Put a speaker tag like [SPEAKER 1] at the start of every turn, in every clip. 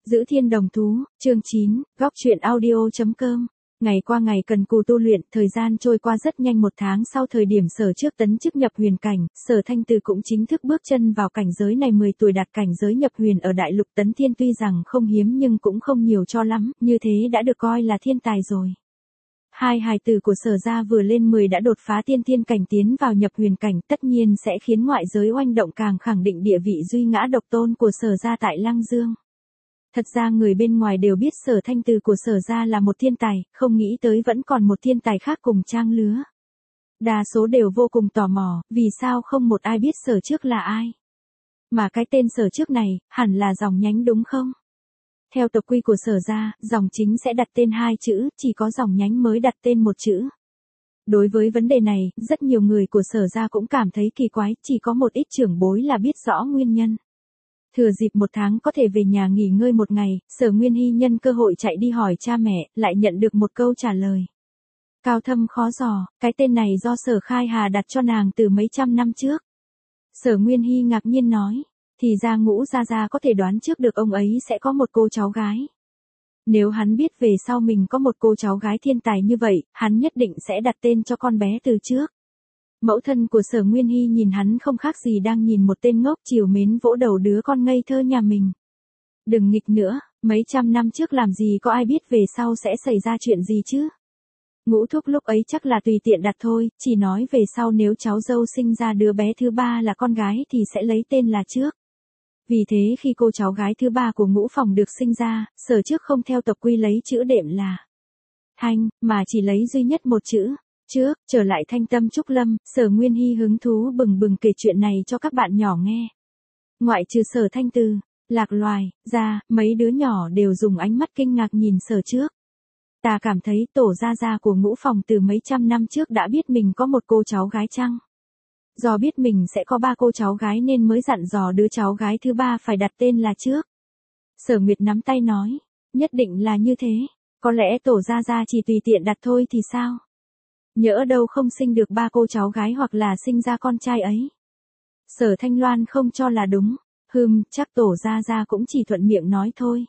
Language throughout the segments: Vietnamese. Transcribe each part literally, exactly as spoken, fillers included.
[SPEAKER 1] Giữ thiên đồng thú, chương chín, góc truyện audio.com. Ngày qua ngày cần cù tu luyện, thời gian trôi qua rất nhanh. Một tháng sau thời điểm Sở Trước tấn chức nhập huyền cảnh, Sở Thanh Từ cũng chính thức bước chân vào cảnh giới này. Mười tuổi đạt cảnh giới nhập huyền ở đại lục Tấn Thiên tuy rằng không hiếm nhưng cũng không nhiều cho lắm, như thế đã được coi là thiên tài rồi. Hai hài tử của Sở gia vừa lên mười đã đột phá tiên thiên cảnh tiến vào nhập huyền cảnh, tất nhiên sẽ khiến ngoại giới oanh động, càng khẳng định địa vị duy ngã độc tôn của Sở gia tại Lăng Dương. Thật ra người bên ngoài đều biết Sở Thanh Từ của Sở gia là một thiên tài, không nghĩ tới vẫn còn một thiên tài khác cùng trang lứa. Đa số đều vô cùng tò mò, vì sao không một ai biết Sở Trước là ai. Mà cái tên Sở Trước này, hẳn là dòng nhánh đúng không? Theo tộc quy của Sở gia, dòng chính sẽ đặt tên hai chữ, chỉ có dòng nhánh mới đặt tên một chữ. Đối với vấn đề này, rất nhiều người của Sở gia cũng cảm thấy kỳ quái, chỉ có một ít trưởng bối là biết rõ nguyên nhân. Thừa dịp một tháng có thể về nhà nghỉ ngơi một ngày, Sở Nguyên Hy nhân cơ hội chạy đi hỏi cha mẹ, lại nhận được một câu trả lời cao thâm khó dò, cái tên này do Sở Khai Hà đặt cho nàng từ mấy trăm năm trước. Sở Nguyên Hy ngạc nhiên nói, thì ra Ngũ gia gia có thể đoán trước được ông ấy sẽ có một cô cháu gái. Nếu hắn biết về sau mình có một cô cháu gái thiên tài như vậy, hắn nhất định sẽ đặt tên cho con bé từ trước. Mẫu thân của Sở Nguyên Hy nhìn hắn không khác gì đang nhìn một tên ngốc, chiều mến vỗ đầu đứa con ngây thơ nhà mình. Đừng nghịch nữa, mấy trăm năm trước làm gì có ai biết về sau sẽ xảy ra chuyện gì chứ. Ngũ thúc lúc ấy chắc là tùy tiện đặt thôi, chỉ nói về sau nếu cháu dâu sinh ra đứa bé thứ ba là con gái thì sẽ lấy tên là Trước. Vì thế khi cô cháu gái thứ ba của Ngũ Phòng được sinh ra, Sở Trước không theo tộc quy lấy chữ đệm là Thanh, mà chỉ lấy duy nhất một chữ Trước. Trở lại Thanh Tâm Trúc Lâm, Sở Nguyên Hy hứng thú bừng bừng kể chuyện này cho các bạn nhỏ nghe. Ngoại trừ Sở Thanh Từ, Lạc Loài ra, mấy đứa nhỏ đều dùng ánh mắt kinh ngạc nhìn Sở Trước. Ta cảm thấy tổ gia gia của Ngũ Phòng từ mấy trăm năm trước đã biết mình có một cô cháu gái chăng? Do biết mình sẽ có ba cô cháu gái nên mới dặn dò đứa cháu gái thứ ba phải đặt tên là Trước. Sở Nguyệt nắm tay nói, nhất định là như thế, có lẽ tổ gia gia chỉ tùy tiện đặt thôi thì sao? Nhỡ đâu không sinh được ba cô cháu gái hoặc là sinh ra con trai ấy. Sở Thanh Loan không cho là đúng, hừm, chắc tổ gia gia cũng chỉ thuận miệng nói thôi.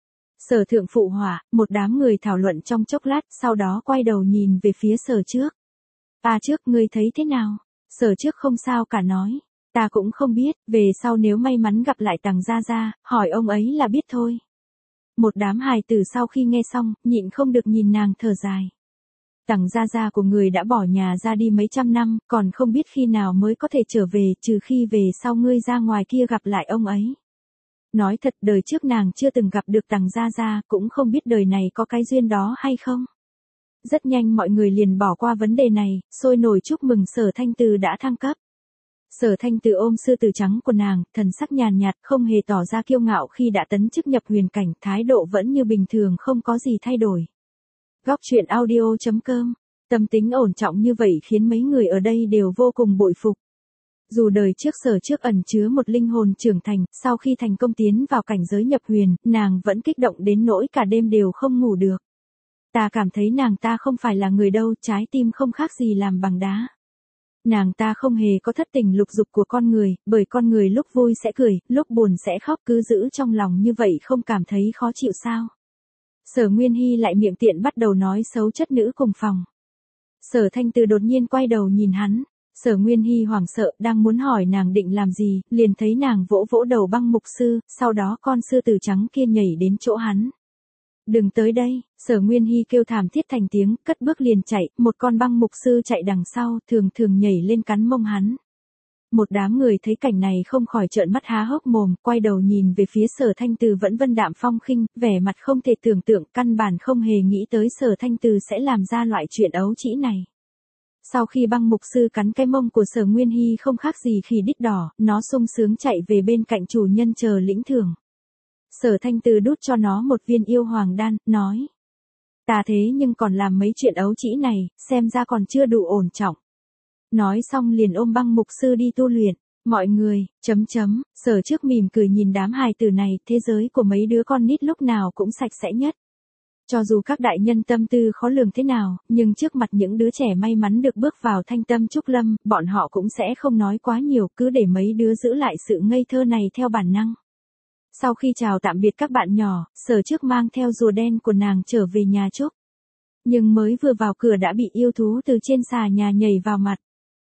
[SPEAKER 1] Sở Thượng phụ họa, một đám người thảo luận trong chốc lát, sau đó quay đầu nhìn về phía Sở Trước. Ta Trước, ngươi thấy thế nào? Sở Trước không sao cả nói, ta cũng không biết, về sau nếu may mắn gặp lại Tằng gia gia, hỏi ông ấy là biết thôi. Một đám hài tử sau khi nghe xong, nhịn không được nhìn nàng thở dài. Tằng gia gia của người đã bỏ nhà ra đi mấy trăm năm, còn không biết khi nào mới có thể trở về, trừ khi về sau ngươi ra ngoài kia gặp lại ông ấy. Nói thật, đời trước nàng chưa từng gặp được Tằng gia gia, cũng không biết đời này có cái duyên đó hay không. Rất nhanh mọi người liền bỏ qua vấn đề này, sôi nổi chúc mừng Sở Thanh Từ đã thăng cấp. Sở Thanh Từ ôm sư tử trắng của nàng, thần sắc nhàn nhạt, không hề tỏ ra kiêu ngạo khi đã tấn chức nhập huyền cảnh, thái độ vẫn như bình thường, không có gì thay đổi. Góc truyện audio.com, tâm tính ổn trọng như vậy khiến mấy người ở đây đều vô cùng bội phục. Dù đời trước Sở Trước ẩn chứa một linh hồn trưởng thành, sau khi thành công tiến vào cảnh giới nhập huyền, nàng vẫn kích động đến nỗi cả đêm đều không ngủ được. Ta cảm thấy nàng ta không phải là người đâu, trái tim không khác gì làm bằng đá. Nàng ta không hề có thất tình lục dục của con người, bởi con người lúc vui sẽ cười, lúc buồn sẽ khóc, cứ giữ trong lòng như vậy không cảm thấy khó chịu sao? Sở Nguyên Hy lại miệng tiện bắt đầu nói xấu chất nữ cùng phòng. Sở Thanh Từ đột nhiên quay đầu nhìn hắn. Sở Nguyên Hy hoảng sợ, đang muốn hỏi nàng định làm gì, liền thấy nàng vỗ vỗ đầu Băng Mục Sư, sau đó con sư tử trắng kia nhảy đến chỗ hắn. Đừng tới đây, Sở Nguyên Hy kêu thảm thiết thành tiếng, cất bước liền chạy, một con Băng Mục Sư chạy đằng sau, thường thường nhảy lên cắn mông hắn. Một đám người thấy cảnh này không khỏi trợn mắt há hốc mồm, quay đầu nhìn về phía Sở Thanh Từ vẫn vân đạm phong khinh, vẻ mặt không thể tưởng tượng, căn bản không hề nghĩ tới Sở Thanh Từ sẽ làm ra loại chuyện ấu trĩ này. Sau khi Băng Mục Sư cắn cái mông của Sở Nguyên Hy không khác gì khỉ đít đỏ, nó sung sướng chạy về bên cạnh chủ nhân chờ lĩnh thưởng. Sở Thanh Từ đút cho nó một viên yêu hoàng đan, nói. Ta thế nhưng còn làm mấy chuyện ấu trĩ này, xem ra còn chưa đủ ổn trọng. Nói xong liền ôm Băng Mục Sư đi tu luyện. Mọi người, chấm chấm, Sở Trước mỉm cười nhìn đám hài tử này, thế giới của mấy đứa con nít lúc nào cũng sạch sẽ nhất. Cho dù các đại nhân tâm tư khó lường thế nào, nhưng trước mặt những đứa trẻ may mắn được bước vào Thanh Tâm Trúc Lâm, bọn họ cũng sẽ không nói quá nhiều, cứ để mấy đứa giữ lại sự ngây thơ này theo bản năng. Sau khi chào tạm biệt các bạn nhỏ, Sở Trước mang theo rùa đen của nàng trở về nhà Trúc. Nhưng mới vừa vào cửa đã bị yêu thú từ trên xà nhà nhảy vào mặt.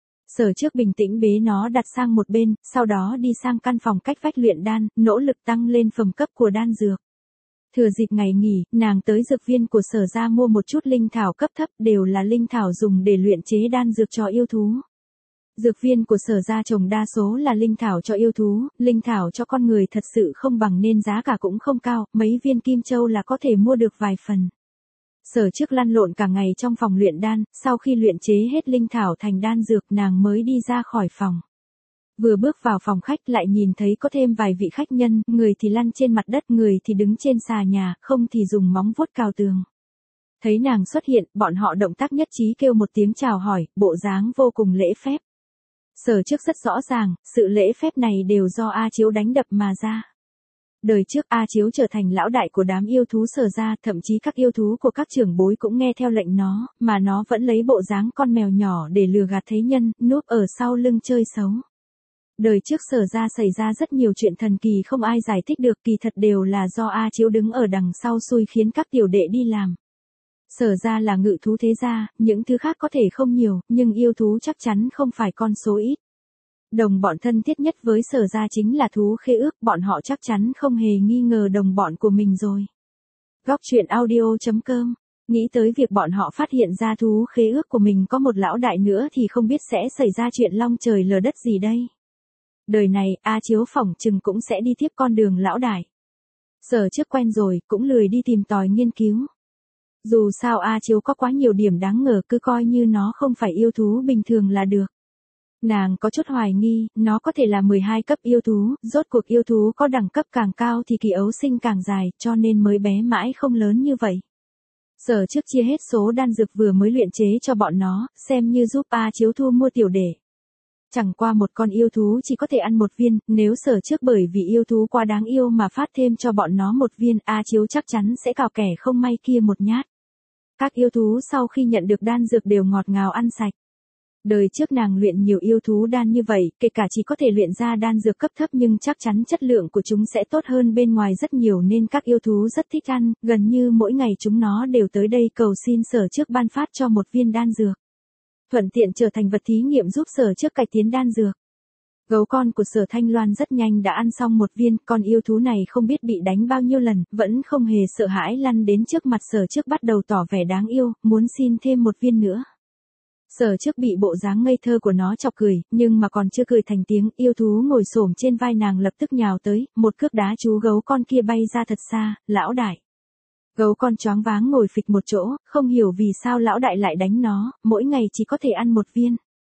[SPEAKER 1] Sở Trước bình tĩnh bế nó đặt sang một bên, sau đó đi sang căn phòng cách vách luyện đan, nỗ lực tăng lên phẩm cấp của đan dược. Thừa dịp ngày nghỉ, nàng tới dược viên của Sở gia mua một chút linh thảo cấp thấp, đều là linh thảo dùng để luyện chế đan dược cho yêu thú. Dược viên của Sở gia trồng đa số là linh thảo cho yêu thú, linh thảo cho con người thật sự không bằng nên giá cả cũng không cao, mấy viên kim châu là có thể mua được vài phần. Sở Trước lăn lộn cả ngày trong phòng luyện đan, sau khi luyện chế hết linh thảo thành đan dược nàng mới đi ra khỏi phòng. Vừa bước vào phòng khách lại nhìn thấy có thêm vài vị khách nhân, người thì lăn trên mặt đất, người thì đứng trên xà nhà, không thì dùng móng vuốt cào tường. Thấy nàng xuất hiện, bọn họ động tác nhất trí kêu một tiếng chào hỏi, bộ dáng vô cùng lễ phép. Sở Trước rất rõ ràng, sự lễ phép này đều do A Chiếu đánh đập mà ra. Đời trước A Chiếu trở thành lão đại của đám yêu thú Sở gia, thậm chí các yêu thú của các trưởng bối cũng nghe theo lệnh nó, mà nó vẫn lấy bộ dáng con mèo nhỏ để lừa gạt thế nhân, núp ở sau lưng chơi xấu. Đời trước Sở gia xảy ra rất nhiều chuyện thần kỳ không ai giải thích được, kỳ thật đều là do A Chiếu đứng ở đằng sau xui khiến các tiểu đệ đi làm. Sở gia là ngự thú thế gia, những thứ khác có thể không nhiều, nhưng yêu thú chắc chắn không phải con số ít. Đồng bọn thân thiết nhất với Sở gia chính là thú khế ước, bọn họ chắc chắn không hề nghi ngờ đồng bọn của mình rồi. Góc truyện audio chấm com, nghĩ tới việc bọn họ phát hiện ra thú khế ước của mình có một lão đại nữa thì không biết sẽ xảy ra chuyện long trời lở đất gì đây. Đời này, A Chiếu phỏng chừng cũng sẽ đi tiếp con đường lão đại. Sở Trước quen rồi, cũng lười đi tìm tòi nghiên cứu. Dù sao A Chiếu có quá nhiều điểm đáng ngờ, cứ coi như nó không phải yêu thú bình thường là được. Nàng có chút hoài nghi, nó có thể là mười hai cấp yêu thú, rốt cuộc yêu thú có đẳng cấp càng cao thì kỳ ấu sinh càng dài, cho nên mới bé mãi không lớn như vậy. Sở Trước chia hết số đan dược vừa mới luyện chế cho bọn nó, xem như giúp A Chiếu thu mua tiểu đệ. Chẳng qua một con yêu thú chỉ có thể ăn một viên, nếu Sở Trước bởi vì yêu thú quá đáng yêu mà phát thêm cho bọn nó một viên, A Chiếu chắc chắn sẽ cào kẻ không may kia một nhát. Các yêu thú sau khi nhận được đan dược đều ngọt ngào ăn sạch. Đời trước nàng luyện nhiều yêu thú đan như vậy, kể cả chỉ có thể luyện ra đan dược cấp thấp nhưng chắc chắn chất lượng của chúng sẽ tốt hơn bên ngoài rất nhiều nên các yêu thú rất thích ăn, gần như mỗi ngày chúng nó đều tới đây cầu xin Sở Trước ban phát cho một viên đan dược. Thuận tiện trở thành vật thí nghiệm giúp Sở Trước cải tiến đan dược. Gấu con của Sở Thanh Loan rất nhanh đã ăn xong một viên, con yêu thú này không biết bị đánh bao nhiêu lần, vẫn không hề sợ hãi lăn đến trước mặt Sở Trước bắt đầu tỏ vẻ đáng yêu, muốn xin thêm một viên nữa. Sở Trước bị bộ dáng ngây thơ của nó chọc cười, nhưng mà còn chưa cười thành tiếng, yêu thú ngồi xổm trên vai nàng lập tức nhào tới, một cước đá chú gấu con kia bay ra thật xa, lão đại. Gấu con choáng váng ngồi phịch một chỗ, không hiểu vì sao lão đại lại đánh nó, mỗi ngày chỉ có thể ăn một viên.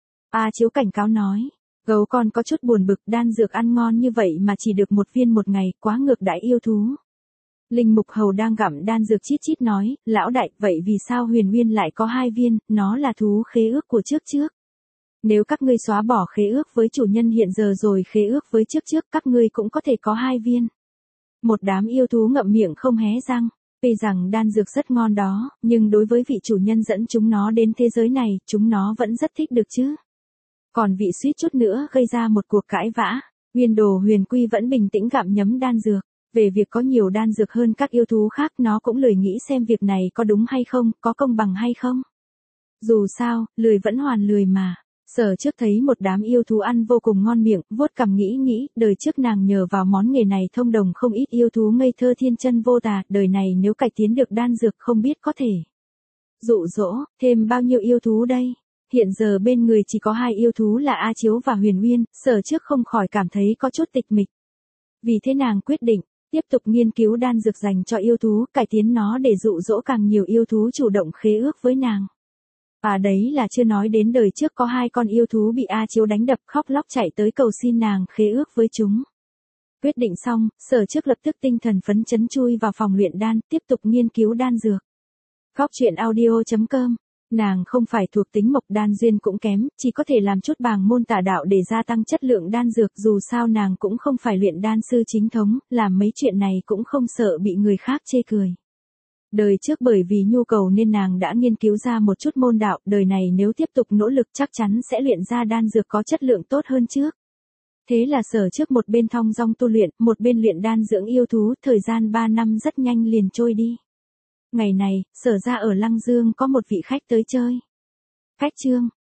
[SPEAKER 1] A Chiếu cảnh cáo nói, gấu con có chút buồn bực, đan dược ăn ngon như vậy mà chỉ được một viên một ngày, quá ngược đãi yêu thú. Linh Mục Hầu đang gặm đan dược chít chít nói, lão đại, vậy vì sao Huyền Nguyên lại có hai viên, nó là thú khế ước của trước trước. Nếu các ngươi xóa bỏ khế ước với chủ nhân hiện giờ rồi khế ước với trước trước, các ngươi cũng có thể có hai viên. Một đám yêu thú ngậm miệng không hé răng. Tuy rằng đan dược rất ngon đó, nhưng đối với vị chủ nhân dẫn chúng nó đến thế giới này, chúng nó vẫn rất thích được chứ. Còn vị suýt chút nữa gây ra một cuộc cãi vã, Nguyên Đồ Huyền Quy vẫn bình tĩnh gặm nhấm đan dược. Về việc có nhiều đan dược hơn các yêu thú khác nó cũng lười nghĩ xem việc này có đúng hay không, có công bằng hay không. Dù sao, lười vẫn hoàn lười mà. Sở Trước thấy một đám yêu thú ăn vô cùng ngon miệng, vuốt cằm nghĩ nghĩ, đời trước nàng nhờ vào món nghề này thông đồng không ít yêu thú ngây thơ thiên chân vô tà, đời này nếu cải tiến được đan dược không biết có thể dụ dỗ thêm bao nhiêu yêu thú đây. Hiện giờ bên người chỉ có hai yêu thú là A Chiếu và Huyền Nguyên, Sở Trước không khỏi cảm thấy có chút tịch mịch. Vì thế nàng quyết định tiếp tục nghiên cứu đan dược dành cho yêu thú, cải tiến nó để dụ dỗ càng nhiều yêu thú chủ động khế ước với nàng. À đấy là chưa nói đến đời trước có hai con yêu thú bị A Chiếu đánh đập khóc lóc chạy tới cầu xin nàng khế ước với chúng. Quyết định xong, Sở Trước lập tức tinh thần phấn chấn chui vào phòng luyện đan, tiếp tục nghiên cứu đan dược. Góc truyện audio chấm com, nàng không phải thuộc tính mộc đan duyên cũng kém, chỉ có thể làm chút bàng môn tà đạo để gia tăng chất lượng đan dược, dù sao nàng cũng không phải luyện đan sư chính thống, làm mấy chuyện này cũng không sợ bị người khác chê cười. Đời trước bởi vì nhu cầu nên nàng đã nghiên cứu ra một chút môn đạo, đời này nếu tiếp tục nỗ lực chắc chắn sẽ luyện ra đan dược có chất lượng tốt hơn trước. Thế là sở trước một bên thong dong tu luyện, một bên luyện đan dưỡng yêu thú, thời gian ba năm rất nhanh liền trôi đi. Ngày này, sở ra ở Lăng Dương có một vị khách tới chơi. Khách Trương,